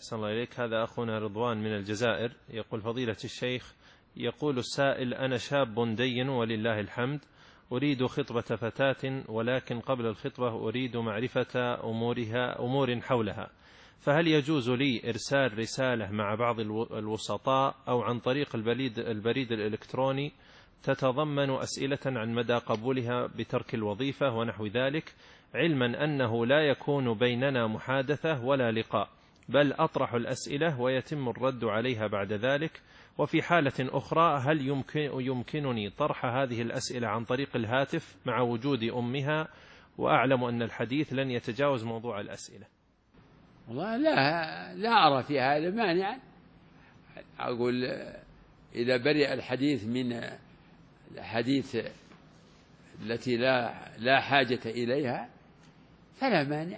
أحسن الله إليك. هذا أخونا رضوان من الجزائر يقول: فضيلة الشيخ، يقول السائل: أنا شاب دين ولله الحمد، أريد خطبة فتاة، ولكن قبل الخطبة أريد معرفة أمور حولها، فهل يجوز لي إرسال رسالة مع بعض الوسطاء أو عن طريق البريد الإلكتروني تتضمن أسئلة عن مدى قبولها بترك الوظيفة ونحو ذلك، علما أنه لا يكون بيننا محادثة ولا لقاء، بل أطرح الأسئلة ويتم الرد عليها بعد ذلك؟ وفي حالة أخرى هل يمكنني طرح هذه الأسئلة عن طريق الهاتف مع وجود أمها، وأعلم أن الحديث لن يتجاوز موضوع الأسئلة؟ والله لا أرى في هذا مانع. أقول إذا برئ الحديث من الحديث التي لا حاجة إليها فلا مانع.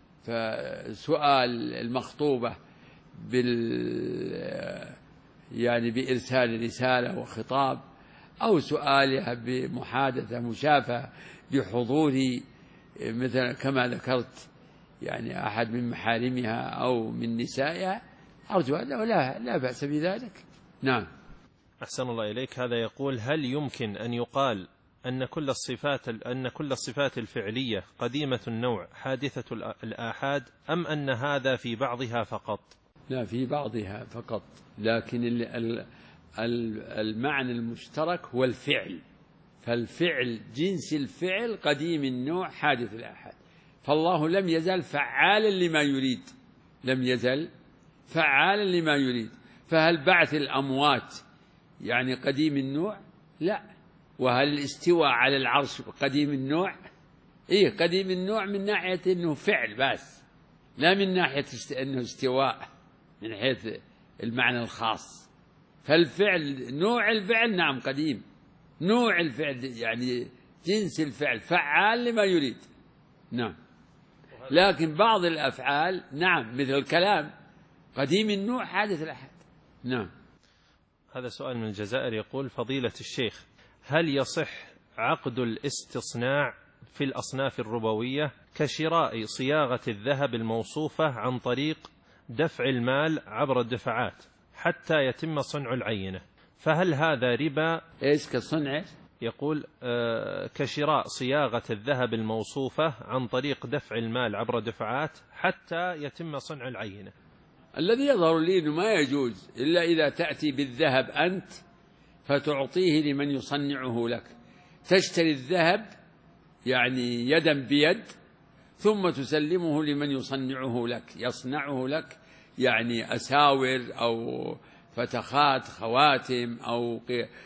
فسؤال المخطوبة يعني بإرسال رسالة وخطاب، أو سؤالها بمحادثة مشافهة بحضور مثلا كما ذكرت يعني أحد من محارمها أو من نسائها، أرجو أنه لا بأس بذلك. نعم. أحسن الله إليك. هذا يقول: هل يمكن أن يقال أن كل الصفات الفعلية قديمة النوع حادثة الآحاد، أم أن هذا في بعضها فقط؟ لا، في بعضها فقط، لكن المعنى المشترك هو الفعل، فالفعل جنس الفعل قديم النوع حادث الآحاد، فالله لم يزل فعالا لما يريد، لم يزل فعالا لما يريد. فهل بعث الأموات يعني قديم النوع؟ لا. وهل الاستواء على العرش قديم النوع؟ إيه، قديم النوع من ناحية أنه فعل بس، لا من ناحية أنه استواء من حيث المعنى الخاص. فالفعل نوع الفعل نعم قديم، نوع الفعل يعني جنس الفعل فعال لما يريد. نعم. لكن بعض الأفعال نعم مثل الكلام قديم النوع حادث الأحد. نعم. هذا سؤال من الجزائر يقول: فضيلة الشيخ، هل يصح عقد الاستصناع في الأصناف الربوية كشراء صياغة الذهب الموصوفة عن طريق دفع المال عبر الدفعات حتى يتم صنع العينة، فهل هذا ربا؟ إيش كصنع؟ يقول كشراء صياغة الذهب الموصوفة عن طريق دفع المال عبر دفعات حتى يتم صنع العينة. الذي يظهر لي أنه ما يجوز إلا إذا تأتي بالذهب أنت فتعطيه لمن يصنعه لك، تشتري الذهب يعني يدا بيد ثم تسلمه لمن يصنعه لك، يصنعه لك يعني أساور أو فتخات خواتم أو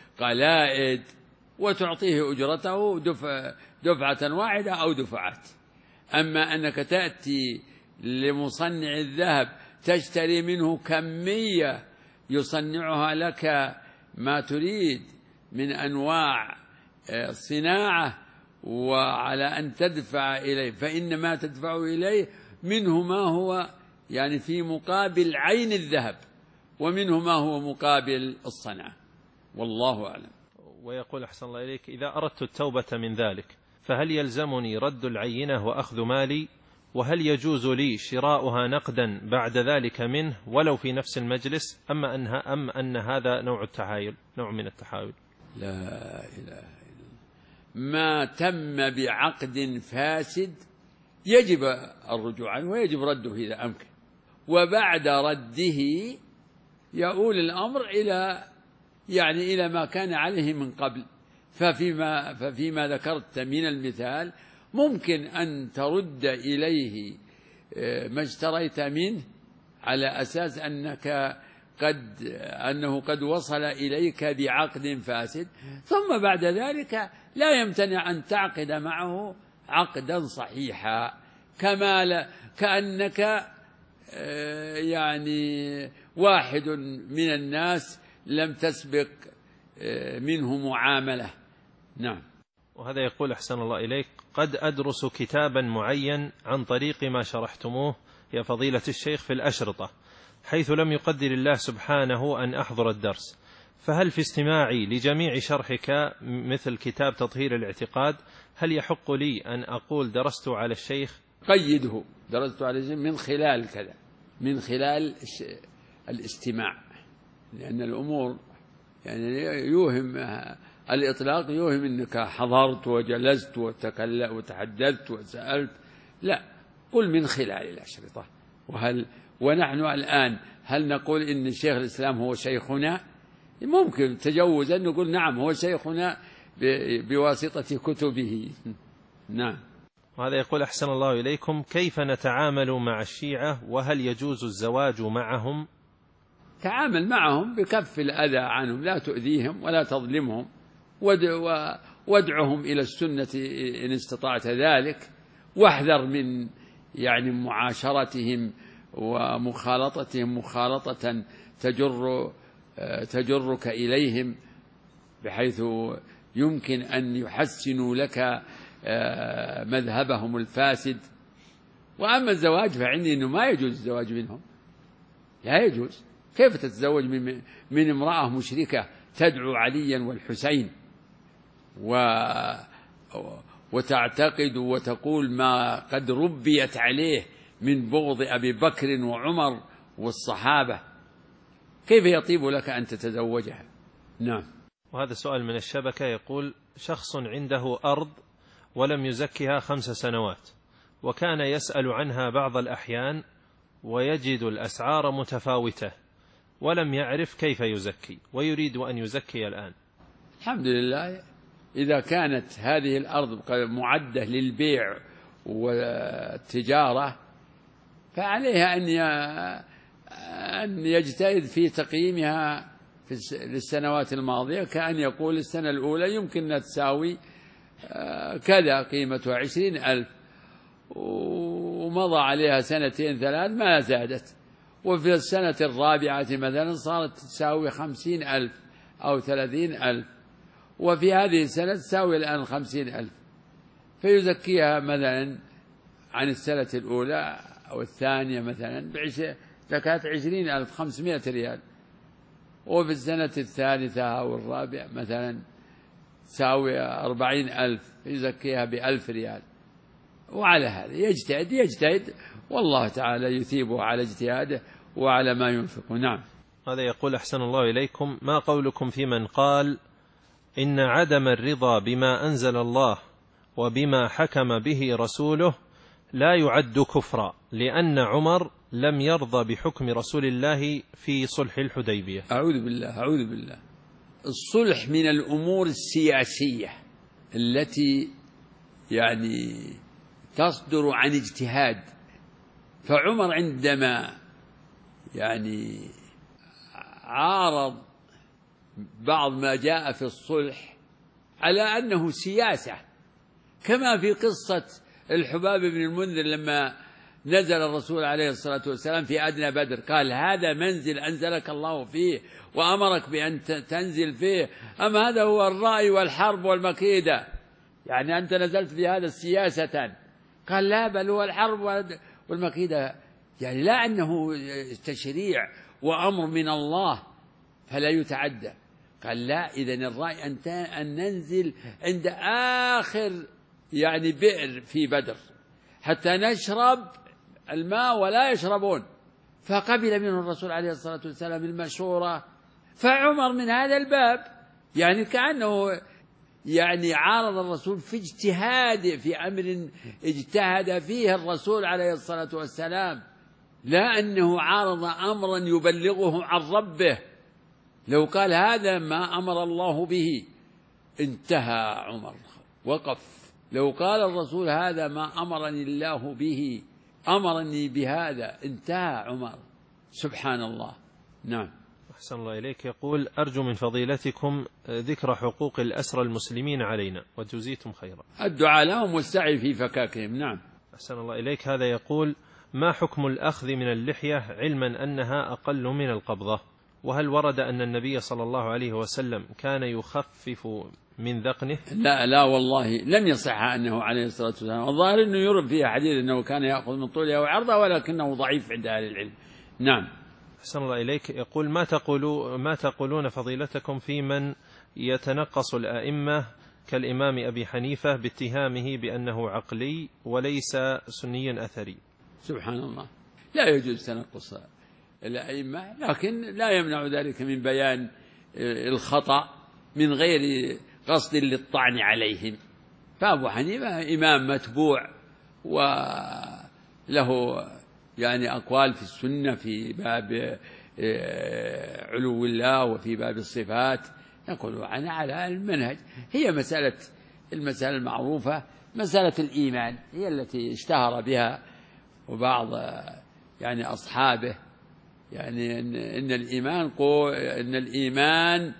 قلائد، وتعطيه أجرته دفعة واحدة أو دفعات. أما أنك تأتي لمصنع الذهب تشتري منه كمية يصنعها لك ما تريد من أنواع الصناعة، وعلى أن تدفع إليه، فإنما تدفع إليه منه ما هو يعني في مقابل عين الذهب، ومنه ما هو مقابل الصنعة، والله أعلم. ويقول: أحسن الله إليك، إذا أردت التوبة من ذلك فهل يلزمني رد العينة وأخذ مالي؟ وهل يجوز لي شراؤها نقدا بعد ذلك منه ولو في نفس المجلس، أم أن هذا نوع من التحايل؟ لا إله إلا الله. ما تم بعقد فاسد يجب الرجوع عنه ويجب رده إذا أمكن، وبعد رده يؤول الأمر إلى ما كان عليه من قبل. ففيما ذكرت من المثال ممكن أن ترد إليه ما اشتريت منه على أساس أنه قد وصل إليك بعقد فاسد، ثم بعد ذلك لا يمتنع أن تعقد معه عقدا صحيحا، كأنك يعني واحد من الناس لم تسبق منه معاملة. نعم. وهذا يقول: أحسن الله إليك، قد أدرس كتابا معين عن طريق ما شرحتموه يا فضيلة الشيخ في الأشرطة، حيث لم يقدر الله سبحانه أن أحضر الدرس، فهل في استماعي لجميع شرحك مثل كتاب تطهير الاعتقاد هل يحق لي أن أقول درست على الشيخ؟ قيده درست على الشيخ من خلال كذا، من خلال الاستماع، لأن الأمور يعني يوهم الإطلاق، يوهم أنك حضرت وجلست وتحدثت وسألت، لا، قل من خلال الأشرطة. ونحن الآن هل نقول إن شيخ الإسلام هو شيخنا؟ ممكن تجوزا نقول نعم هو شيخنا بواسطة كتبه. نعم. وهذا يقول أحسن الله إليكم: كيف نتعامل مع الشيعة، وهل يجوز الزواج معهم؟ تعامل معهم بكف الأذى عنهم، لا تؤذيهم ولا تظلمهم، وادعهم إلى السنة إن استطعت ذلك، واحذر من يعني معاشرتهم ومخالطتهم مخالطة تجرك إليهم بحيث يمكن أن يحسنوا لك مذهبهم الفاسد. وأما الزواج فعندي أنه ما يجوز الزواج منهم، لا يجوز. كيف تتزوج من امرأة مشركة تدعو عليا والحسين وتعتقد وتقول ما قد ربيت عليه من بغض أبي بكر وعمر والصحابة؟ كيف يطيب لك أن تتزوجها؟ نعم. وهذا سؤال من الشبكة يقول: شخص عنده أرض ولم يزكها 5 سنوات، وكان يسأل عنها بعض الأحيان ويجد الأسعار متفاوتة، ولم يعرف كيف يزكي، ويريد أن يزكي الآن. الحمد لله، إذا كانت هذه الأرض معدة للبيع والتجارة فعليها أن يجتهد في تقييمها للسنوات الماضية، كأن يقول السنة الأولى يمكن أن تساوي كذا قيمتها 20,000، ومضى عليها 2 3 ما زادت، وفي السنة الرابعة مثلا صارت تساوي 50,000 أو 30,000، وفي هذه السنة تساوي الآن 50,000، فيزكيها مثلا عن السنة الأولى أو الثانية مثلا زكاة 20,500 ريال، وفي السنة الثالثة أو الرابعة مثلا تساوي 40,000 يزكيها ب1,000 ريال. وعلى هذا يجتهد والله تعالى يثيبه على اجتهاده وعلى ما ينفقه. نعم. هذا يقول أحسن الله إليكم: ما قولكم في من قال إن عدم الرضا بما أنزل الله وبما حكم به رسوله لا يعد كفرا، لأن عمر لم يرضى بحكم رسول الله في صلح الحديبية؟ أعوذ بالله. الصلح من الأمور السياسية التي يعني تصدر عن اجتهاد، فعمر عندما يعني عارض بعض ما جاء في الصلح على أنه سياسة، كما في قصة الحباب بن المنذر لما نزل الرسول عليه الصلاة والسلام في أدنى بدر، قال هذا منزل أنزلك الله فيه وأمرك بأن تنزل فيه، أما هذا هو الرأي والحرب والمكيدة، يعني أنت نزلت في هذا سياسة؟ قال لا، بل هو الحرب والمكيدة، يعني لا أنه تشريع وأمر من الله فلا يتعدى. قال لا، إذن الرأي أن ننزل عند آخر يعني بئر في بدر حتى نشرب الماء ولا يشربون، فقبل منه الرسول عليه الصلاة والسلام المشورة، فعمر من هذا الباب يعني كأنه يعني عارض الرسول في اجتهاده في أمر اجتهد فيه الرسول عليه الصلاة والسلام، لا أنه عارض أمرا يبلغه عن ربه. لو قال هذا ما أمر الله به انتهى عمر، وقف. لو قال الرسول هذا ما أمرني الله به، أمرني بهذا، انتهى عمر. سبحان الله. نعم. أحسن الله إليك. يقول: أرجو من فضيلتكم ذكر حقوق الأسرى المسلمين علينا وجزيتم خيرا. الدعاء لهم والسعي في فكاكهم. نعم. أحسن الله إليك. هذا يقول: ما حكم الأخذ من اللحية علما أنها أقل من القبضة؟ وهل ورد أن النبي صلى الله عليه وسلم كان يخفف من ذقنه؟ لا والله لم يصح أنه عليه الصلاة والسلام، الظاهر أنه يرد فيها حديث أنه كان يأخذ من طولها وعرضها، ولكنه ضعيف عند أهل العلم. نعم. أحسن الله إليك. يقول: ما تقولون فضيلتكم في من يتنقص الأئمة كالإمام أبي حنيفة باتهامه بأنه عقلي وليس سنيا أثري؟ سبحان الله. لا يجوز تنقص الأئمة، لكن لا يمنع ذلك من بيان الخطأ من غير قصد للطعن عليهم. فأبو حنيفة إمام متبوع وله يعني أقوال في السنة في باب علو الله وفي باب الصفات، يقول أنا على المنهج. هي المسألة المعروفة مسألة الإيمان، هي التي اشتهر بها وبعض يعني أصحابه، يعني إن الإيمان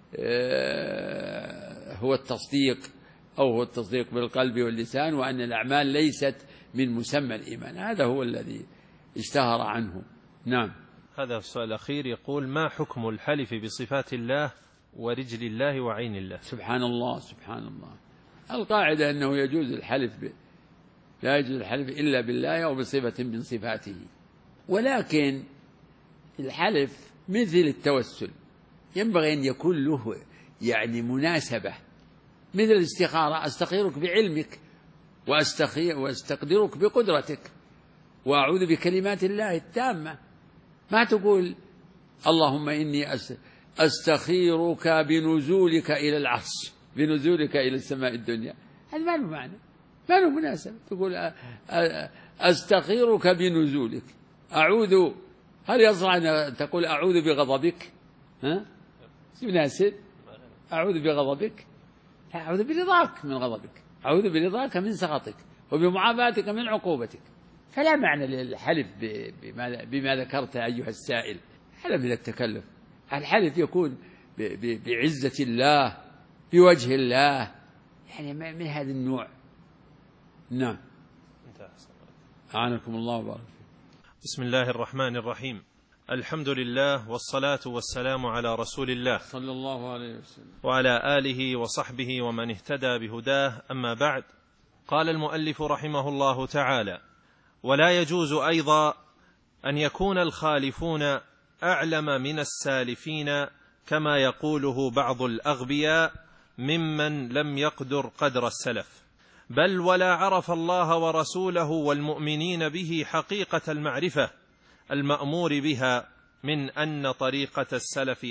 هو التصديق، أو هو التصديق بالقلب واللسان، وأن الأعمال ليست من مسمى الإيمان. هذا هو الذي اشتهر عنه. نعم. هذا السؤال الأخير يقول: ما حكم الحلف بصفات الله ورجل الله وعين الله؟ سبحان الله سبحان الله. القاعدة أنه يجوز الحلف لا يجوز الحلف إلا بالله أو بصفة من صفاته، ولكن الحلف مثل التوسل ينبغي أن يكون له يعني مناسبة، مثل الاستخارة: أستخيرك بعلمك وأستقدرك بقدرتك وأعوذ بكلمات الله التامة. ما تقول اللهم إني أستخيرك بنزولك إلى العرش، بنزولك إلى السماء الدنيا، هذا ما له معنى، ما له مناسبة. تقول أستخيرك بنزولك، أعوذ، هل يصلح أن تقول أعوذ بغضبك؟ ها؟ يناسب؟ أعوذ بغضبك؟ أعوذ برضاك من غضبك، أعوذ برضاك من سخطك، وبمعافاتك من عقوبتك. فلا معنى للحلف بما ذكرت أيها السائل، هذا من التكلف. الحلف يكون بعزة الله، بوجه الله، يعني من هذا النوع. نعم. أعانكم الله وبارك. بسم الله الرحمن الرحيم. الحمد لله والصلاة والسلام على رسول الله صلى الله عليه وسلم وعلى آله وصحبه ومن اهتدى بهداه، أما بعد. قال المؤلف رحمه الله تعالى: ولا يجوز أيضا أن يكون الخالفون أعلم من السالفين كما يقوله بعض الأغبياء ممن لم يقدر قدر السلف، بل ولا عرف الله ورسوله والمؤمنين به حقيقة المعرفة المأمور بها، من أن طريقة السلف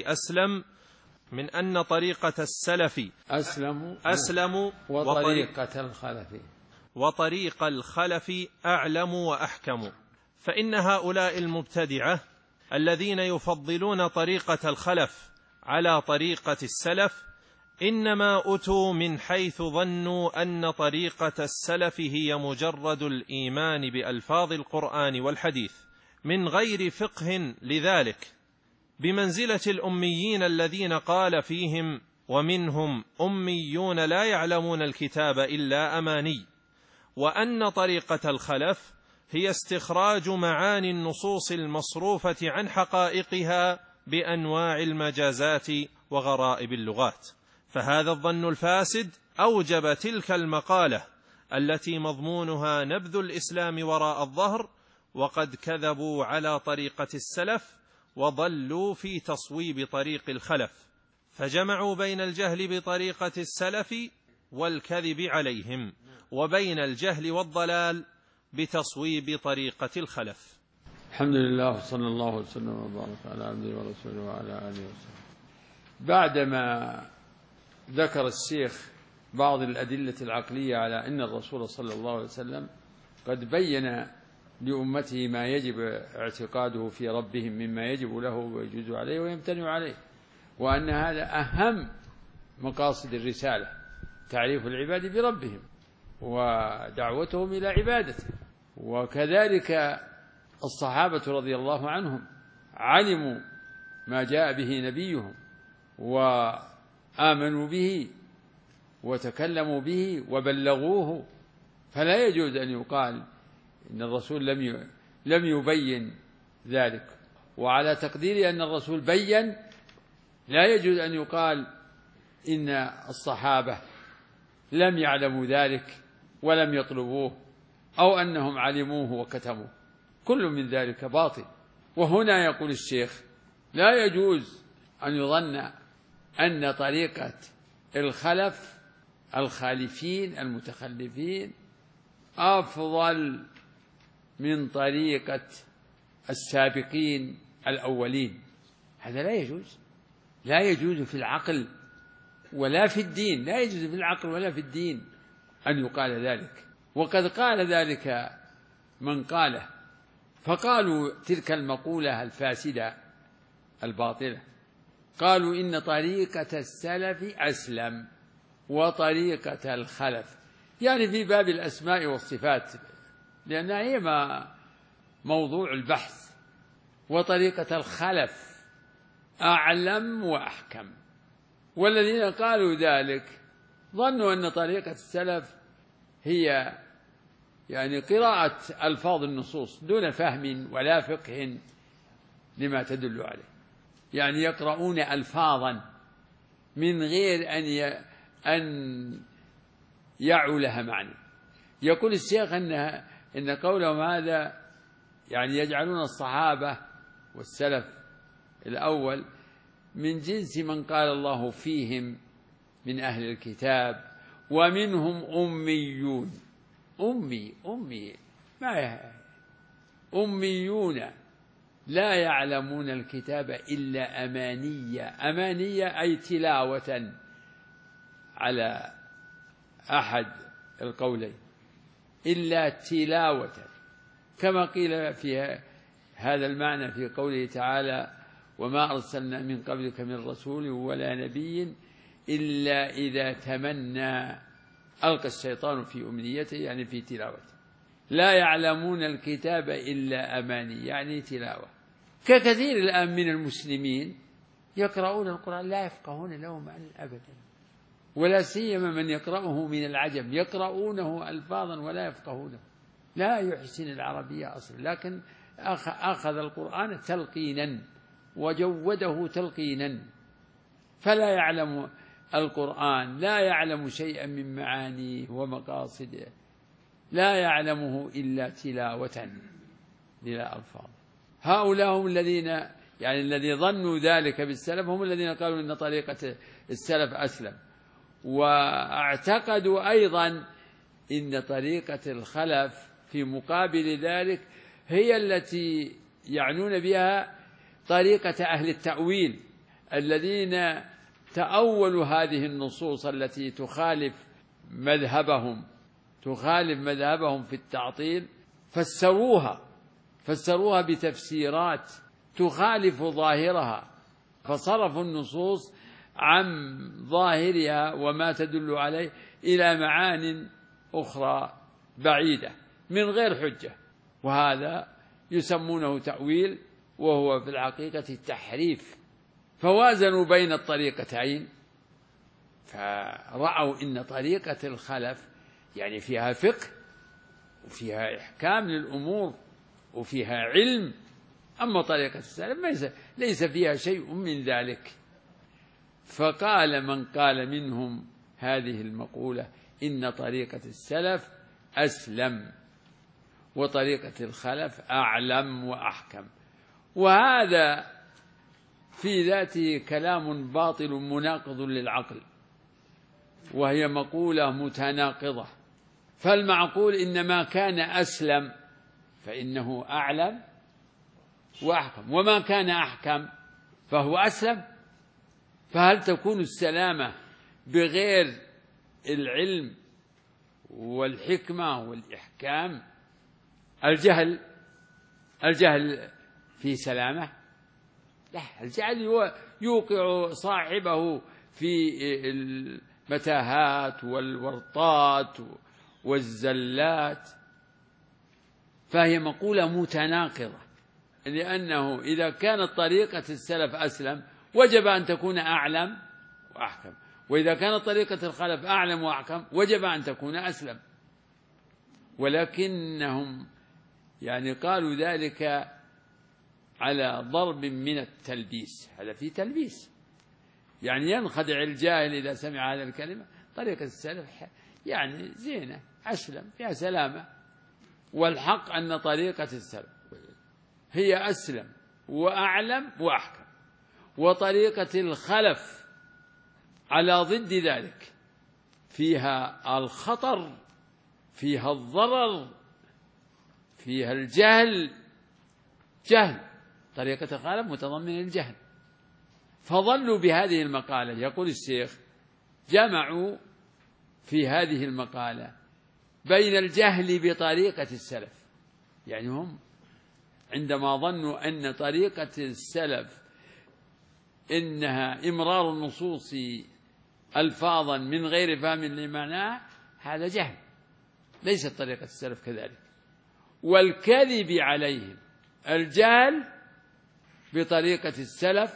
أسلم وطريق الخلف أعلم وأحكم. فإن هؤلاء المبتدعة الذين يفضلون طريقة الخلف على طريقة السلف إنما أتوا من حيث ظنوا أن طريقة السلف هي مجرد الإيمان بألفاظ القرآن والحديث من غير فقه لذلك، بمنزلة الأميين الذين قال فيهم: ومنهم أميون لا يعلمون الكتاب إلا أماني. وأن طريقة الخلف هي استخراج معاني النصوص المصروفة عن حقائقها بأنواع المجازات وغرائب اللغات. فهذا الظن الفاسد أوجب تلك المقالة التي مضمونها نبذ الإسلام وراء الظهر، وقد كذبوا على طريقة السلف وضلوا في تصويب طريق الخلف، فجمعوا بين الجهل بطريقة السلف والكذب عليهم، وبين الجهل والضلال بتصويب طريقة الخلف. الحمد لله صلى الله وسلم وبارك على عبده ورسوله وعلى آله وسلم. بعدما ذكر الشيخ بعض الأدلة العقلية على أن الرسول صلى الله عليه وسلم قد بين لأمته ما يجب اعتقاده في ربهم مما يجب له ويجوز عليه ويمتنع عليه، وأن هذا أهم مقاصد الرسالة، تعريف العباد بربهم ودعوتهم إلى عبادته. وكذلك الصحابة رضي الله عنهم علموا ما جاء به نبيهم وآمنوا به وتكلموا به وبلغوه، فلا يجوز أن يقال إن الرسول لم يبين ذلك. وعلى تقدير أن الرسول بين، لا يجوز أن يقال إن الصحابة لم يعلموا ذلك ولم يطلبوه، أو أنهم علموه وكتموه، كل من ذلك باطل. وهنا يقول الشيخ: لا يجوز أن يظن أن طريقة الخلف الخالفين المتخلفين أفضل من طريقة السابقين الأولين. هذا لا يجوز، لا يجوز في العقل ولا في الدين، لا يجوز في العقل ولا في الدين أن يقال ذلك. وقد قال ذلك من قاله، فقالوا تلك المقولة الفاسدة الباطلة، قالوا إن طريقة السلف أسلم وطريقة الخلف، يعني في باب الأسماء والصفات، لأنها هي موضوع البحث، وطريقة الخلف أعلم وأحكم. والذين قالوا ذلك ظنوا أن طريقة السلف هي يعني قراءة ألفاظ النصوص دون فهم ولا فقه لما تدل عليه، يعني يقرؤون ألفاظا من غير أن يعوا لها معنى. يقول الشيخ إن قولهم هذا يعني يجعلون الصحابة والسلف الأول من جنس من قال الله فيهم من أهل الكتاب ومنهم أميون. أمي أميون لا يعلمون الكتاب إلا أمانية أي تلاوة على أحد القولين، إلا تلاوة، كما قيل في هذا المعنى في قوله تعالى وما أرسلنا من قبلك من رسول ولا نبي إلا إذا تمنى ألقى الشيطان في أمنيته، يعني في تلاوته. لا يعلمون الكتاب إلا أماني يعني تلاوة. ككثير الآن من المسلمين يقرؤون القرآن لا يفقهون له معنى أبدا، ولا سيما من يقرأه من العجم، يقرؤونه ألفاظا ولا يفقهونه، لا يحسن العربية أصلا، لكن أخذ القرآن تلقينا وجوده تلقينا، فلا يعلم القرآن، لا يعلم شيئا من معانيه ومقاصده، لا يعلمه إلا تلاوة بلا ألفاظ. هؤلاء هم الذين يعني الذي ظنوا ذلك بالسلف، هم الذين قالوا إن طريقة السلف أسلم، واعتقدوا أيضا إن طريقة الخلف في مقابل ذلك هي التي يعنون بها طريقة أهل التأويل الذين تأولوا هذه النصوص التي تخالف مذهبهم في التعطيل، فسروها بتفسيرات تخالف ظاهرها، فصرفوا النصوص عن ظاهرها وما تدل عليه إلى معان أخرى بعيدة من غير حجة، وهذا يسمونه تأويل وهو في الحقيقة تحريف. فوازنوا بين الطريقتين، فرأوا إن طريقة الخلف يعني فيها فقه وفيها إحكام للأمور وفيها علم، أما طريقة السلف ليس فيها شيء من ذلك. فقال من قال منهم هذه المقولة إن طريقة السلف أسلم وطريقة الخلف أعلم وأحكم، وهذا في ذاته كلام باطل مناقض للعقل، وهي مقولة متناقضة. فالمعقول إنما كان أسلم فإنه أعلم وأحكم، وما كان أحكم فهو أسلم. فهل تكون السلامة بغير العلم والحكمة والإحكام؟ الجهل في سلامة؟ لا، الجهل يوقع صاحبه في المتاهات والورطات والزلات. فهي مقولة متناقضة، لأنه إذا كانت طريقة السلف أسلم وجب أن تكون أعلم وأحكم، وإذا كانت طريقة الخلف أعلم وأحكم وجب أن تكون أسلم. ولكنهم يعني قالوا ذلك على ضرب من التلبيس، هذا فيه تلبيس، يعني ينخدع الجاهل إذا سمع هذه الكلمة. طريقة السلف يعني زينة أسلم فيها سلامة، والحق أن طريقة السلف هي أسلم وأعلم وأحكم، وطريقة الخلف على ضد ذلك، فيها الخطر، فيها الضرر، فيها الجهل جهل، طريقة الخلف متضمنة الجهل. فظلوا بهذه المقالة. يقول الشيخ: جمعوا في هذه المقالة بين الجهل بطريقة السلف، يعني هم عندما ظنوا أن طريقة السلف إنها إمرار النصوص ألفاظا من غير فهم لمعناها، هذا جهل، ليست طريقة السلف كذلك. والكذب عليهم، الجهل بطريقة السلف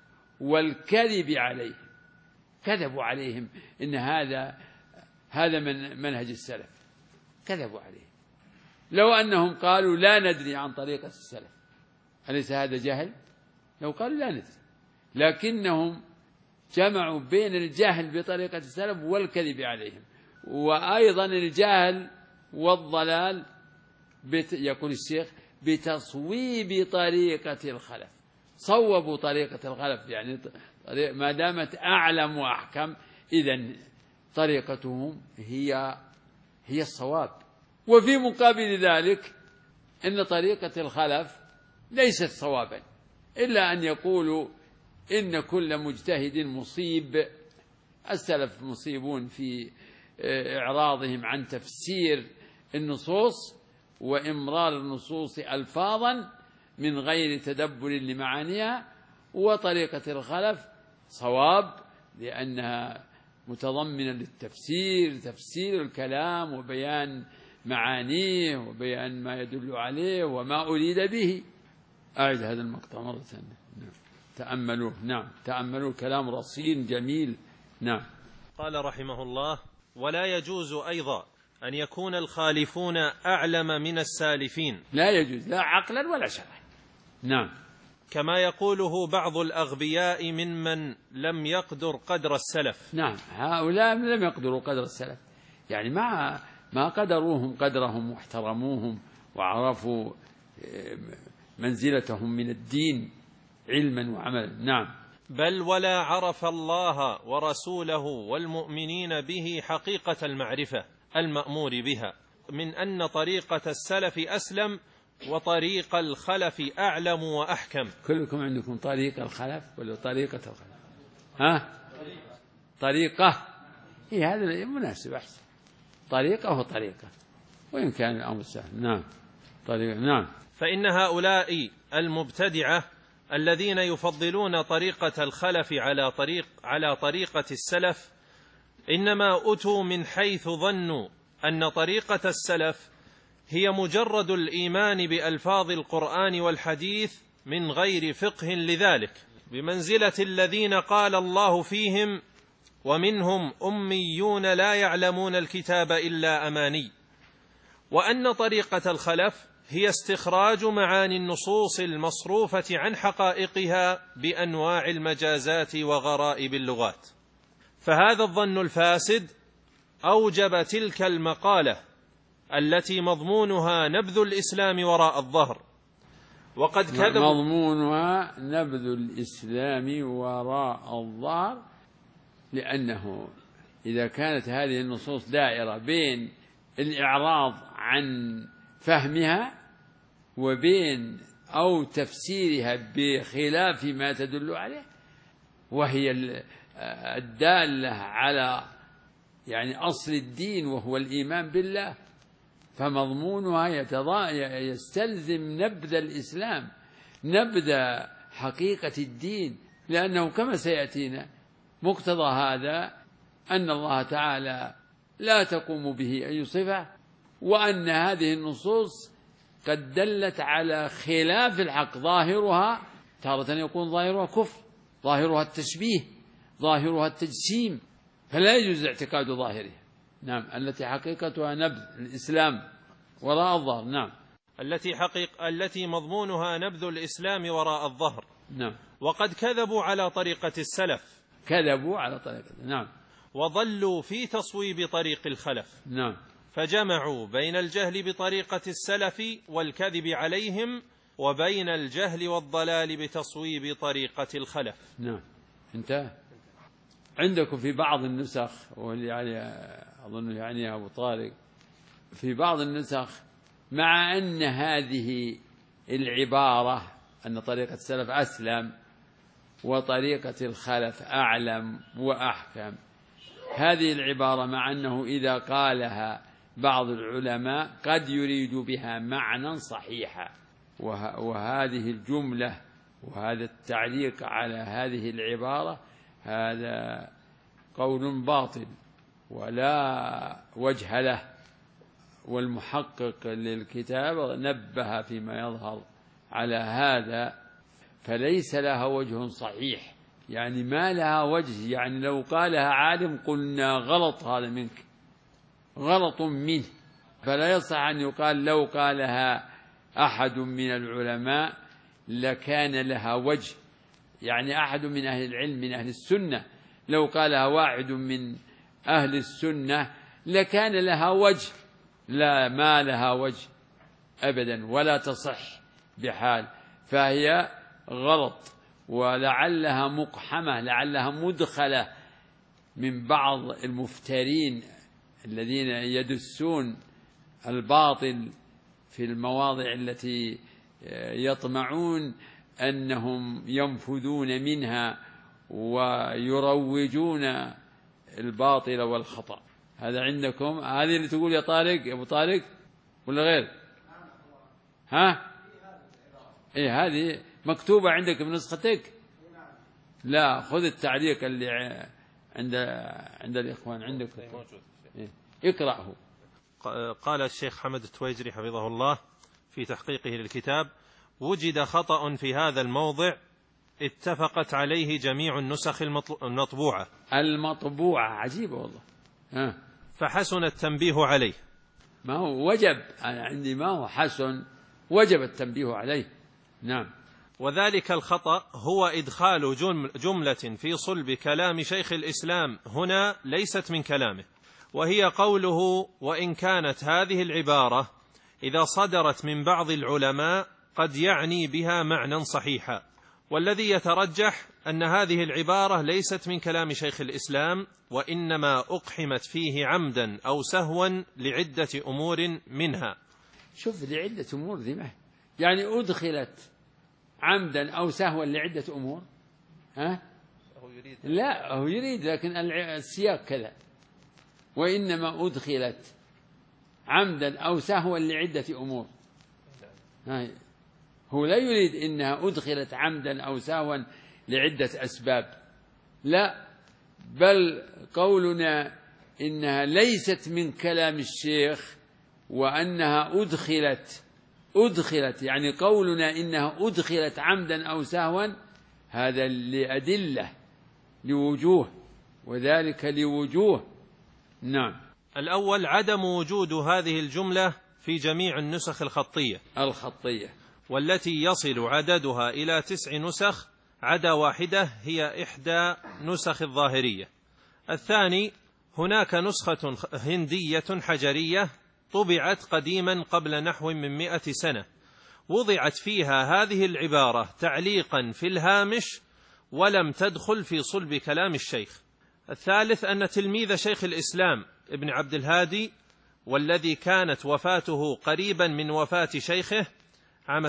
والكذب عليهم، كذبوا عليهم إن هذا من منهج السلف، كذبوا عليهم. لو أنهم قالوا لا ندري عن طريقة السلف، أليس هذا جهل؟ لو قالوا لا ندري، لكنهم جمعوا بين الجهل بطريقة السلف والكذب عليهم، وأيضا الجهل والضلال يقول الشيخ بتصويب طريقة الخلف. صوبوا طريقة الخلف، يعني ما دامت أعلم وأحكم إذن طريقتهم هي الصواب. وفي مقابل ذلك إن طريقة الخلف ليست صوابا، إلا أن يقولوا إن كل مجتهد مصيب. السلف مصيبون في إعراضهم عن تفسير النصوص وإمرار النصوص ألفاظا من غير تدبر لمعانيها، وطريقة الخلف صواب لأنها متضمنة للتفسير، تفسير الكلام وبيان معانيه وبيان ما يدل عليه وما أريد به. أعد هذا المقطع مرة ثانية. تأملوه. نعم، تأملوا كلام رصين جميل. نعم. قال رحمه الله: ولا يجوز أيضا أن يكون الخالفون أعلم من السالفين، لا يجوز، لا عقلا ولا شرعا. نعم. كما يقوله بعض الأغبياء ممن لم يقدر قدر السلف. نعم، هؤلاء لم يقدروا قدر السلف، يعني ما قدروهم قدرهم واحترموهم وعرفوا منزلتهم من الدين علما وعملا. نعم. بل ولا عرف الله ورسوله والمؤمنين به حقيقة المعرفة المأمور بها، من أن طريقة السلف أسلم وطريق الخلف أعلم وأحكم. كلكم عندكم طريق الخلف ولا طريقة الخلف؟ طريقة، هذا مناسب أحسن. طريقة وطريقة، وإن كان الأمر سهل. نعم، طريقة. نعم. فإن هؤلاء المبتدعة الذين يفضلون طريقة الخلف على طريقة السلف إنما أتوا من حيث ظنوا أن طريقة السلف هي مجرد الإيمان بألفاظ القرآن والحديث من غير فقه لذلك، بمنزلة الذين قال الله فيهم: ومنهم أميون لا يعلمون الكتاب إلا أماني. وأن طريقة الخلف هي استخراج معاني النصوص المصروفة عن حقائقها بأنواع المجازات وغرائب اللغات. فهذا الظن الفاسد أوجب تلك المقالة التي مضمونها نبذ الإسلام وراء الظهر. وقد كذبوا. مضمونها نبذ الإسلام وراء الظهر، لأنه إذا كانت هذه النصوص دائرة بين الإعراض عن فهمها وبين أو تفسيرها بخلاف ما تدل عليه، وهي الدالة على يعني أصل الدين وهو الإيمان بالله، فمضمونها يستلزم نبذ الإسلام، نبذ حقيقة الدين، لأنه كما سيأتينا مقتضى هذا أن الله تعالى لا تقوم به أي صفة، وأن هذه النصوص قد دلت على خلاف الحق. ظاهرها تارة يكون ظاهرها كفر، ظاهرها التشبيه، ظاهرها التجسيم، فلا يجوز اعتقاد ظاهرها. نعم. التي حقيقتها نبذ الإسلام وراء الظهر. نعم. التي مضمونها نبذ الإسلام وراء الظهر. نعم. وقد كذبوا على طريقة السلف. كذبوا على طريقة. نعم. وضلوا في تصويب طريق الخلف. نعم. فجمعوا بين الجهل بطريقة السلف والكذب عليهم وبين الجهل والضلال بتصويب طريقة الخلف. نعم. انتهى. عندكم في بعض النسخ، يعني أظن أبو طارق، في بعض النسخ مع أن هذه العبارة أن طريقة السلف أسلم وطريقة الخلف أعلم وأحكم. هذه العبارة مع أنه إذا قالها بعض العلماء قد يريد بها معنى صحيحا، وهذه الجملة وهذا التعليق على هذه العبارة هذا قول باطل ولا وجه له. والمحقق للكتاب نبه فيما يظهر على هذا، فليس لها وجه صحيح، يعني ما لها وجه، يعني لو قالها عالم قلنا غلط، هذا منك غلط منه، فلا يصح أن يقال لو قالها أحد من العلماء لكان لها وجه، يعني أحد من أهل العلم من أهل السنة لو قالها واحد من أهل السنة لكان لها وجه، لا ما لها وجه أبدا ولا تصح بحال، فهي غلط ولعلها مقحمة، لعلها مدخلة من بعض المفترين الذين يدسون الباطل في المواضع التي يطمعون أنهم ينفذون منها ويروجون الباطل والخطأ. هذا عندكم، هذه اللي تقول يا طارق يا أبو طارق ولا غير؟ ها؟ إيه هذه مكتوبة عندك بنسختك؟ لا، خذ التعليق اللي عند الإخوان عندك إيه؟ اقرأه. قال الشيخ حمد التويجري حفظه الله في تحقيقه للكتاب: وجد خطأ في هذا الموضع اتفقت عليه جميع النسخ المطبوعة. عجيبة والله. فحسن التنبيه عليه. ما هو وجب، أنا عندي ما هو حسن، وجب التنبيه عليه. نعم. وذلك الخطأ هو إدخال جملة في صلب كلام شيخ الإسلام هنا ليست من كلامه، وهي قوله: وإن كانت هذه العبارة إذا صدرت من بعض العلماء قد يعني بها معنى صحيحا. والذي يترجح أن هذه العبارة ليست من كلام شيخ الإسلام، وإنما أقحمت فيه عمدا أو سهوا لعدة أمور منها. شوف، لعدة أمور ذي ما يعني أدخلت عمدا أو سهوا لعدة أمور. لا، هو يريد، لكن السياق كذا: وإنما أدخلت عمدا أو سهوا لعدة أمور. هو لا يريد إنها أدخلت عمدا أو سهوا لعدة أسباب، لا، بل قولنا إنها ليست من كلام الشيخ وأنها أدخلت يعني قولنا إنها أدخلت عمدا أو سهوا هذا لأدلة، لوجوه، وذلك لوجوه. نعم. الأول: عدم وجود هذه الجملة في جميع النسخ الخطية، والتي يصل عددها إلى 9 نسخ عدا واحدة هي إحدى نسخ الظاهرية. الثاني: هناك نسخة هندية حجرية طبعت قديما قبل نحو من 100 سنة، وضعت فيها هذه العبارة تعليقا في الهامش ولم تدخل في صلب كلام الشيخ. الثالث: أن تلميذ شيخ الإسلام ابن عبد الهادي، والذي كانت وفاته قريبا من وفاة شيخه عام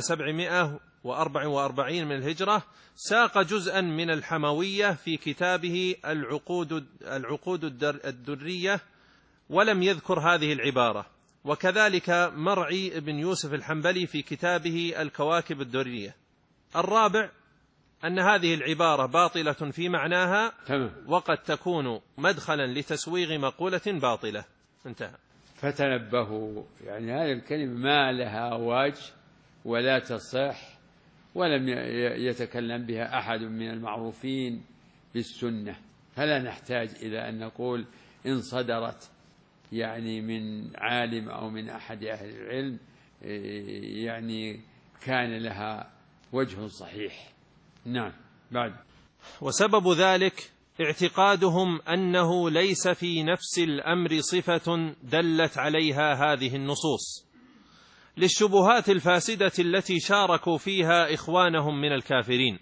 744 من الهجرة، ساق جزءا من الحموية في كتابه العقود الدرية ولم يذكر هذه العبارة، وكذلك مرعي بن يوسف الحنبلي في كتابه الكواكب الدرية. الرابع: أن هذه العبارة باطلة في معناها، وقد تكون مدخلا لتسويغ مقولة باطلة. انتهى. فتنبهوا، يعني هذه الكلمة ما لها وجه ولا تصح، ولم يتكلم بها أحد من المعروفين بالسنة، فلا نحتاج إلى أن نقول إن صدرت يعني من عالم أو من أحد أهل العلم يعني كان لها وجه صحيح. نعم. بعد: وسبب ذلك اعتقادهم أنه ليس في نفس الأمر صفة دلت عليها هذه النصوص، للشبهات الفاسدة التي شاركوا فيها إخوانهم من الكافرين.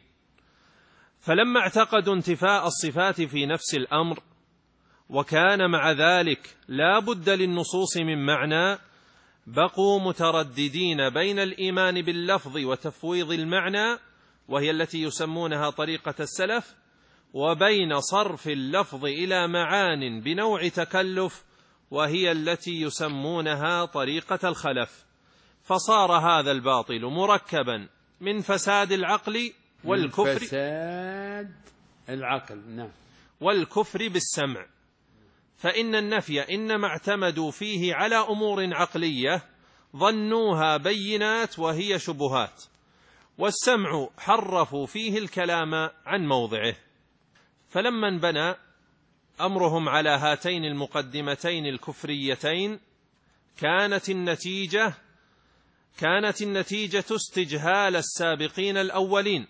فلما اعتقدوا انتفاء الصفات في نفس الأمر، وكان مع ذلك لا بد للنصوص من معنى، بقوا مترددين بين الإيمان باللفظ وتفويض المعنى، وهي التي يسمونها طريقة السلف، وبين صرف اللفظ إلى معان بنوع تكلف، وهي التي يسمونها طريقة الخلف. فصار هذا الباطل مركبا من فساد العقل والكفر، فساد العقل، نعم، والكفر بالسمع. فإن النفي إنما اعتمدوا فيه على أمور عقلية ظنوها بينات وهي شبهات، والسمع حرفوا فيه الكلام عن موضعه. فلما انبنى أمرهم على هاتين المقدمتين الكفريتين كانت النتيجة استجهال السابقين الأولين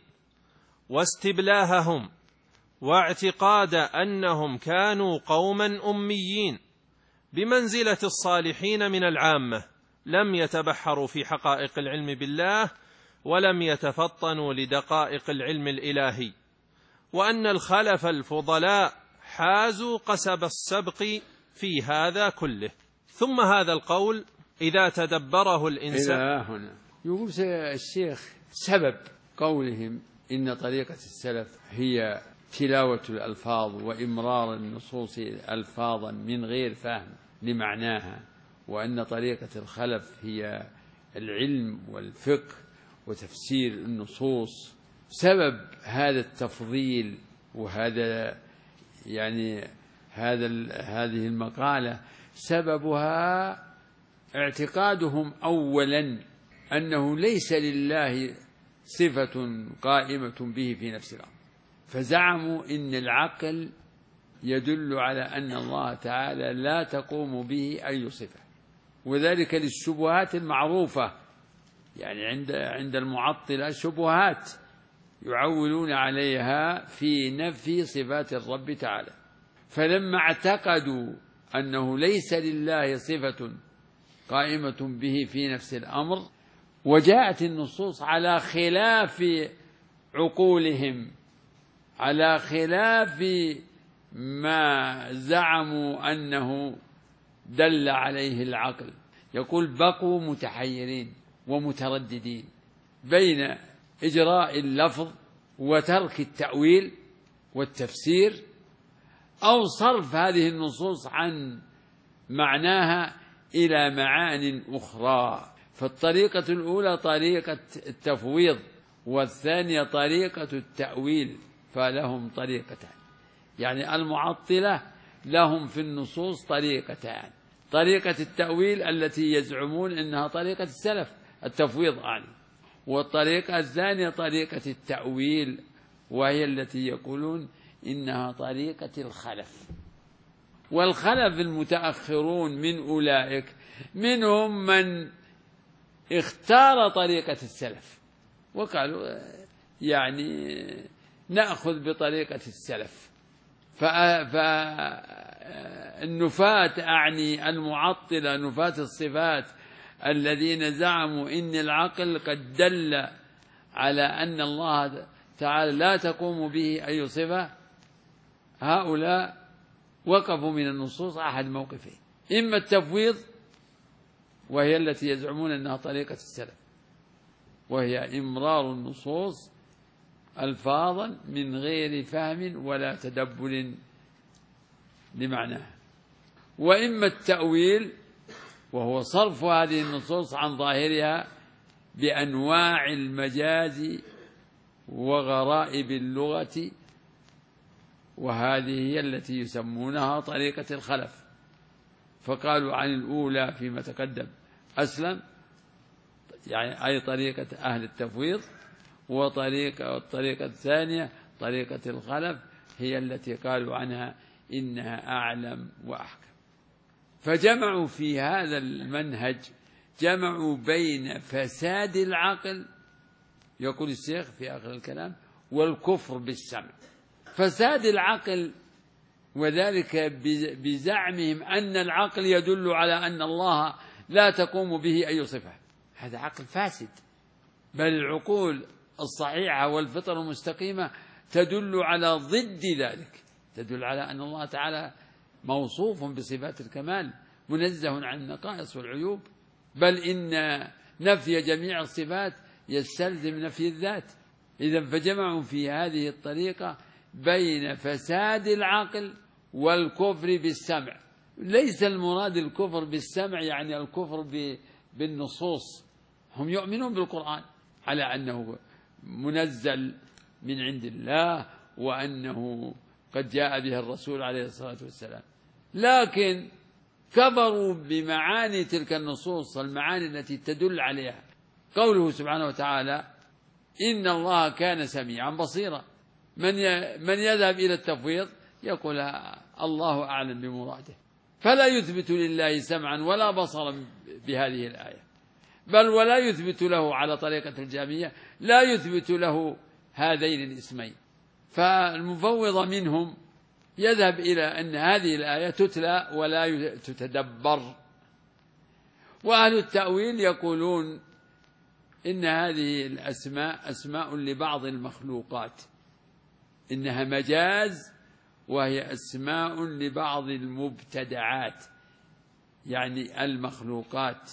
واستبلاههم، واعتقاد أنهم كانوا قوما أميين بمنزلة الصالحين من العامة، لم يتبحروا في حقائق العلم بالله ولم يتفطنوا لدقائق العلم الإلهي، وأن الخلف الفضلاء حازوا قسب السبق في هذا كله. ثم هذا القول إذا تدبره الإنسان إلى هنا يقول الشيخ سبب قولهم إن طريقة السلف هي تلاوة الألفاظ وإمرار النصوص ألفاظا من غير فهم لمعناها، وأن طريقة الخلف هي العلم والفقه وتفسير النصوص. سبب هذا التفضيل وهذا يعني هذه المقالة سببها اعتقادهم أولا أنه ليس لله صفة قائمة به في نفس الأمر، فزعموا إن العقل يدل على أن الله تعالى لا تقوم به أي صفة، وذلك للشبهات المعروفة. يعني عند المعطلة شبهات يعولون عليها في نفي صفات الرب تعالى، فلما اعتقدوا أنه ليس لله صفة قائمة به في نفس الأمر، وجاءت النصوص على خلاف عقولهم، على خلاف ما زعموا أنه دل عليه العقل، يقول بقوا متحيرين ومترددين بين إجراء اللفظ وترك التأويل والتفسير، أو صرف هذه النصوص عن معناها إلى معان أخرى. فالطريقة الأولى طريقة التفويض، والثانية طريقة التأويل، فلهم طريقتان. يعني المعطلة لهم في النصوص طريقتان: طريقة التأويل التي يزعمون أنها طريقة السلف، التفويض يعني، والطريقة الثانية طريقة التأويل، وهي التي يقولون إنها طريقة الخلف. والخلف المتأخرون من أولئك منهم من اختار طريقة السلف وقالوا يعني نأخذ بطريقة السلف. فالنفاة أعني المعطلة، نفاة الصفات الذين زعموا إن العقل قد دل على أن الله تعالى لا تقوم به أي صفة، هؤلاء وقفوا من النصوص أحد موقفين: إما التفويض، وهي التي يزعمون أنها طريقة السلف، وهي إمرار النصوص ألفاظا من غير فهم ولا تدبر لمعناها، وإما التأويل، وهو صرف هذه النصوص عن ظاهرها بأنواع المجاز وغرائب اللغة، وهذه هي التي يسمونها طريقة الخلف. فقالوا عن الأولى فيما تقدم أسلم، يعني أي طريقة أهل التفويض، والطريقة الثانية طريقة الخلف هي التي قالوا عنها إنها أعلم وأحكم. فجمعوا في هذا المنهج، جمعوا بين فساد العقل، يقول الشيخ في آخر الكلام، والكفر بالسمع. فساد العقل، وذلك بزعمهم أن العقل يدل على أن الله لا تقوم به أي صفة. هذا عقل فاسد، بل العقول الصحيحة والفطر المستقيمة تدل على ضد ذلك، تدل على أن الله تعالى موصوف بصفات الكمال، منزه عن النقائص والعيوب. بل إن نفي جميع الصفات يستلزم نفي الذات. إذا فجمعوا في هذه الطريقة بين فساد العقل والكفر بالسمع. ليس المراد الكفر بالسمع يعني الكفر بالنصوص، هم يؤمنون بالقرآن على أنه منزل من عند الله وأنه قد جاء به الرسول عليه الصلاة والسلام، لكن كفروا بمعاني تلك النصوص، المعاني التي تدل عليها. قوله سبحانه وتعالى إن الله كان سميعا بصيرا، من يذهب إلى التفويض يقول الله أعلم بمراده، فلا يثبت لله سمعا ولا بصرا بهذه الآية، بل ولا يثبت له على طريقة الجهمية، لا يثبت له هذين الاسمين. فالمفوض منهم يذهب إلى أن هذه الآية تتلى ولا تتدبر، وأهل التأويل يقولون إن هذه الأسماء أسماء لبعض المخلوقات، إنها مجاز وهي أسماء لبعض المبتدعات يعني المخلوقات.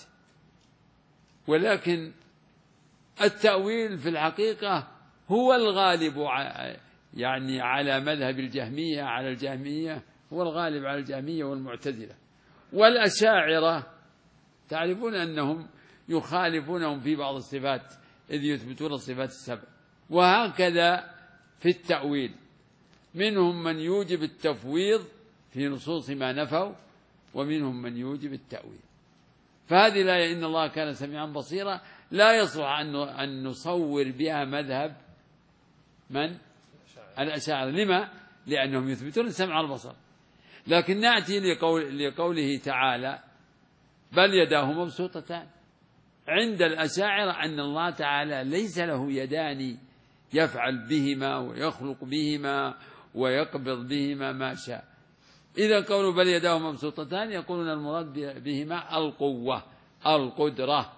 ولكن التأويل في الحقيقة هو الغالب يعني على مذهب الجهمية، على الجهمية هو الغالب على الجهمية والمعتزلة. والأشاعرة تعرفون أنهم يخالفونهم في بعض الصفات إذ يثبتون الصفات السبع. وهكذا في التأويل منهم من يوجب التفويض في نصوص ما نفوا، ومنهم من يوجب التأويل. فهذه الآية إن الله كان سميعا بصيرا لا يصلح أن نصور بها مذهب من؟ الأشاعرة. لما؟ لأنهم يثبتون السمع والبصر. لكن نأتي لقوله تعالى بل يداه مبسوطتان. عند الأشاعرة أن الله تعالى ليس له يدان يفعل بهما ويخلق بهما ويقبض بهما ما شاء. إذا قولوا بل يداه مبسوطتان يقولون المراد بهما القوة القدرة.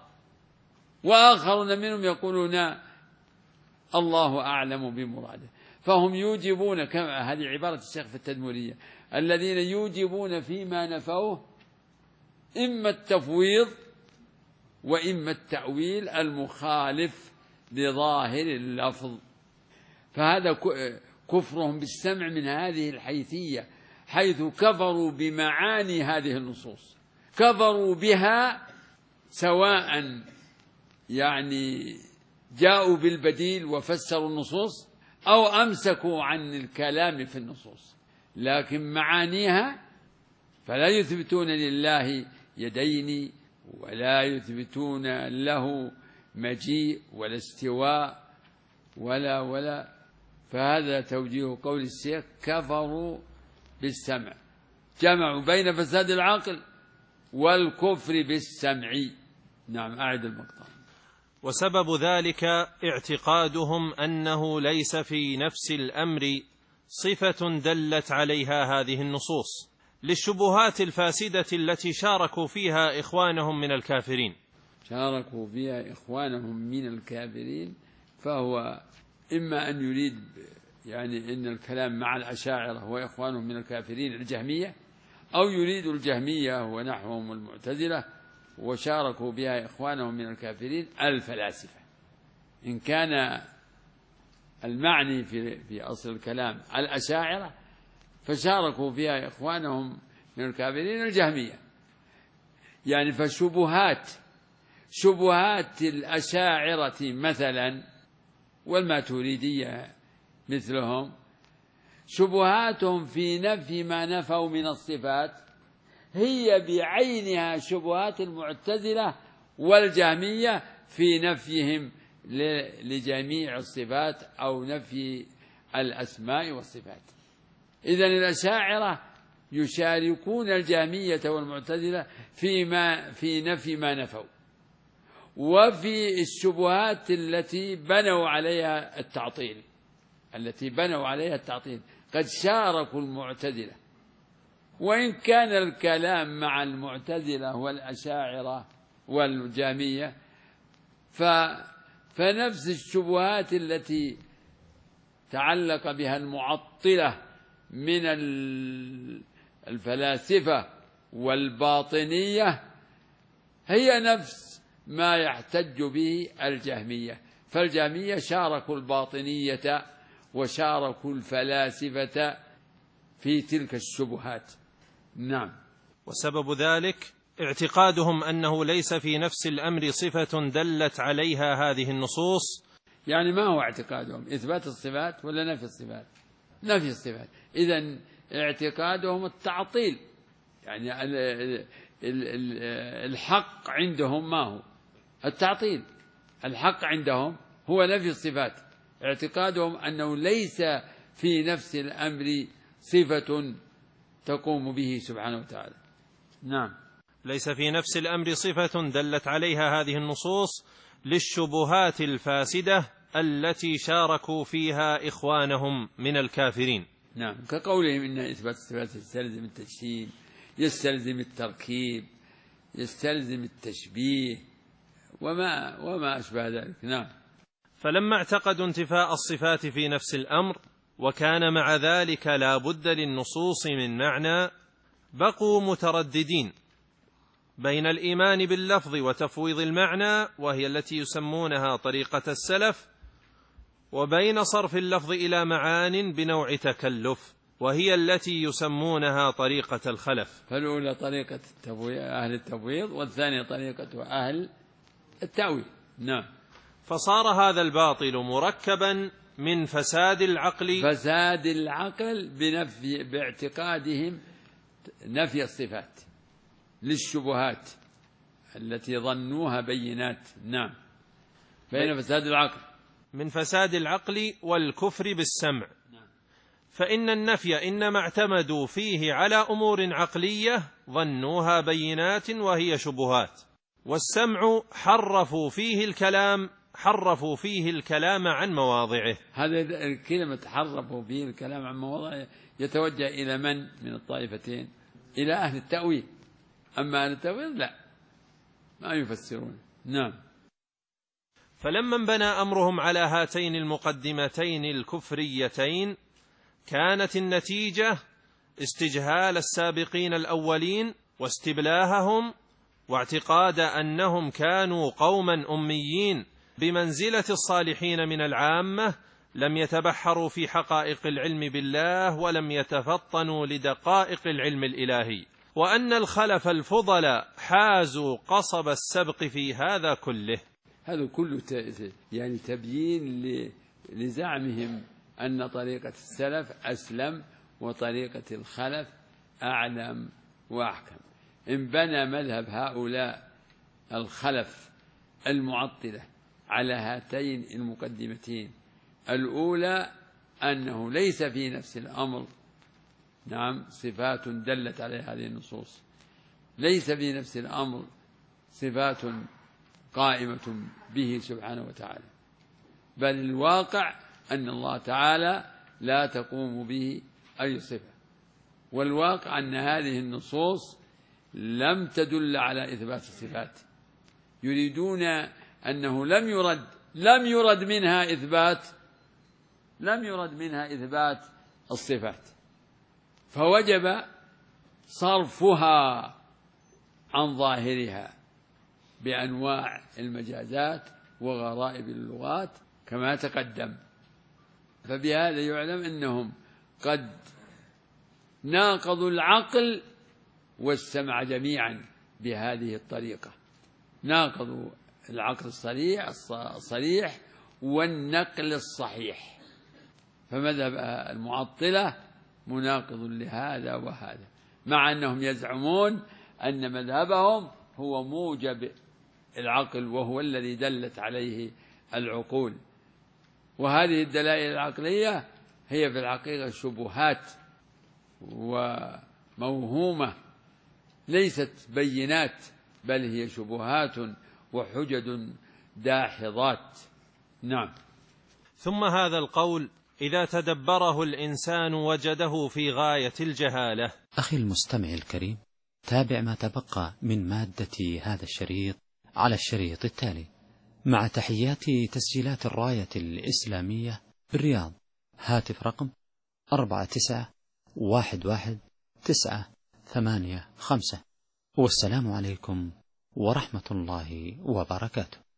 وآخرون منهم يقولون الله أعلم بمراده. فهم يوجبون كما هذه عبارة الشيخ في التدمرية الذين يوجبون فيما نفوه إما التفويض وإما التأويل المخالف لظاهر اللفظ. فهذا كفرهم بالسمع من هذه الحيثية، حيث كفروا بمعاني هذه النصوص، كفروا بها سواء يعني جاءوا بالبديل وفسروا النصوص أو أمسكوا عن الكلام في النصوص، لكن معانيها فلا يثبتون لله يدين ولا يثبتون له مجيء ولا استواء ولا. فهذا توجيه قول الشيخ كفروا بالسمع، جمعوا بين فساد العقل والكفر بالسمع. نعم أعد المقطع. وسبب ذلك اعتقادهم أنه ليس في نفس الأمر صفة دلت عليها هذه النصوص للشبهات الفاسدة التي شاركوا فيها إخوانهم من الكافرين. شاركوا فيها إخوانهم من الكافرين، فهو إما أن يريد يعني إن الكلام مع الأشاعرة وإخوانهم من الكافرين الجهمية، أو يريد الجهمية ونحوهم المعتزلة وشاركوا بها إخوانهم من الكافرين الفلاسفة. إن كان المعني في أصل الكلام الأشاعرة فشاركوا فيها إخوانهم من الكافرين الجهمية. يعني فشبهات الأشاعرة مثلا والماتريدية مثلهم، شبهاتهم في نفي ما نفوا من الصفات هي بعينها شبهات المعتزلة والجهمية في نفيهم لجميع الصفات أو نفي الأسماء والصفات. إذن الأشاعرة يشاركون الجهمية والمعتزلة في نفي ما نفوا، وفي الشبهات التي بنوا عليها التعطيل قد شاركوا المعتزلة. وإن كان الكلام مع المعتزلة والأشاعرة والجهمية فنفس الشبهات التي تعلق بها المعطلة من الفلاسفة والباطنية هي نفس ما يحتج به الجهمية. فالجهمية شاركوا الباطنية وشاركوا الفلاسفة في تلك الشبهات. نعم. وسبب ذلك اعتقادهم أنه ليس في نفس الأمر صفة دلت عليها هذه النصوص. يعني ما هو اعتقادهم؟ إثبات الصفات ولا نفي الصفات؟ نفي الصفات. إذن اعتقادهم التعطيل. يعني الحق عندهم ما هو؟ التعطيل. الحق عندهم هو نفي الصفات. اعتقادهم أنه ليس في نفس الأمر صفة تقوم به سبحانه وتعالى. نعم. ليس في نفس الأمر صفة دلت عليها هذه النصوص للشبهات الفاسدة التي شاركوا فيها إخوانهم من الكافرين. نعم. كقولهم إن إثبات الصفات يستلزم التجسيم، يستلزم التركيب، يستلزم التشبيه وما أشبه ذلك. نعم. فلما اعتقدوا انتفاء الصفات في نفس الأمر وكان مع ذلك لا بد للنصوص من معنى، بقوا مترددين بين الإيمان باللفظ وتفويض المعنى، وهي التي يسمونها طريقة السلف، وبين صرف اللفظ إلى معان بنوع تكلف، وهي التي يسمونها طريقة الخلف. فالأولى طريقة أهل التفويض، والثانية طريقة أهل التأويل. نعم. فصار هذا الباطل مركبا من فساد العقل باعتقادهم نفي الصفات للشبهات التي ظنوها بينات. نعم. من فساد العقل والكفر بالسمع. فإن النفي إنما اعتمدوا فيه على أمور عقلية ظنوها بينات وهي شبهات، والسمع حرفوا فيه الكلام عن مواضعه. هذا الكلمة حرفوا فيه الكلام عن مواضعه يتوجه إلى من الطائفتين؟ إلى أهل التأويل. أما أهل التأويل لا، ما يفسرون. نعم. فلما انبنى أمرهم على هاتين المقدمتين الكفريتين كانت النتيجة استجهال السابقين الأولين واستبلاههم، واعتقاد أنهم كانوا قوما أميين بمنزلة الصالحين من العامة، لم يتبحروا في حقائق العلم بالله ولم يتفطنوا لدقائق العلم الإلهي، وأن الخلف الفضل حازوا قصب السبق في هذا كله. هذا كله يعني تبيين لزعمهم أن طريقة السلف أسلم وطريقة الخلف أعلم وأحكم. إن بنى مذهب هؤلاء الخلف المعطلة على هاتين المقدمتين، الأولى أنه ليس في نفس الأمر نعم صفات دلت عليها هذه النصوص، ليس في نفس الأمر صفات قائمة به سبحانه وتعالى، بل الواقع أن الله تعالى لا تقوم به أي صفة، والواقع أن هذه النصوص لم تدل على إثبات الصفات. يريدون أنه لم يرد منها إثبات الصفات، فوجب صرفها عن ظاهرها بأنواع المجازات وغرائب اللغات كما تقدم. فبهذا يعلم أنهم قد ناقضوا العقل والسمع جميعا بهذه الطريقة، ناقضوا العقل الصريح والنقل الصحيح. فمذهب المعطلة مناقض لهذا وهذا، مع أنهم يزعمون أن مذهبهم هو موجب العقل وهو الذي دلت عليه العقول، وهذه الدلائل العقلية هي في الحقيقة شبهات وموهومة، ليست بينات، بل هي شبهات وحجج داحضات. نعم. ثم هذا القول إذا تدبره الإنسان وجده في غاية الجهالة. أخي المستمع الكريم، تابع ما تبقى من مادة هذا الشريط على الشريط التالي، مع تحيات تسجيلات الراية الإسلامية بالرياض. هاتف رقم 49119885. والسلام عليكم ورحمة الله وبركاته.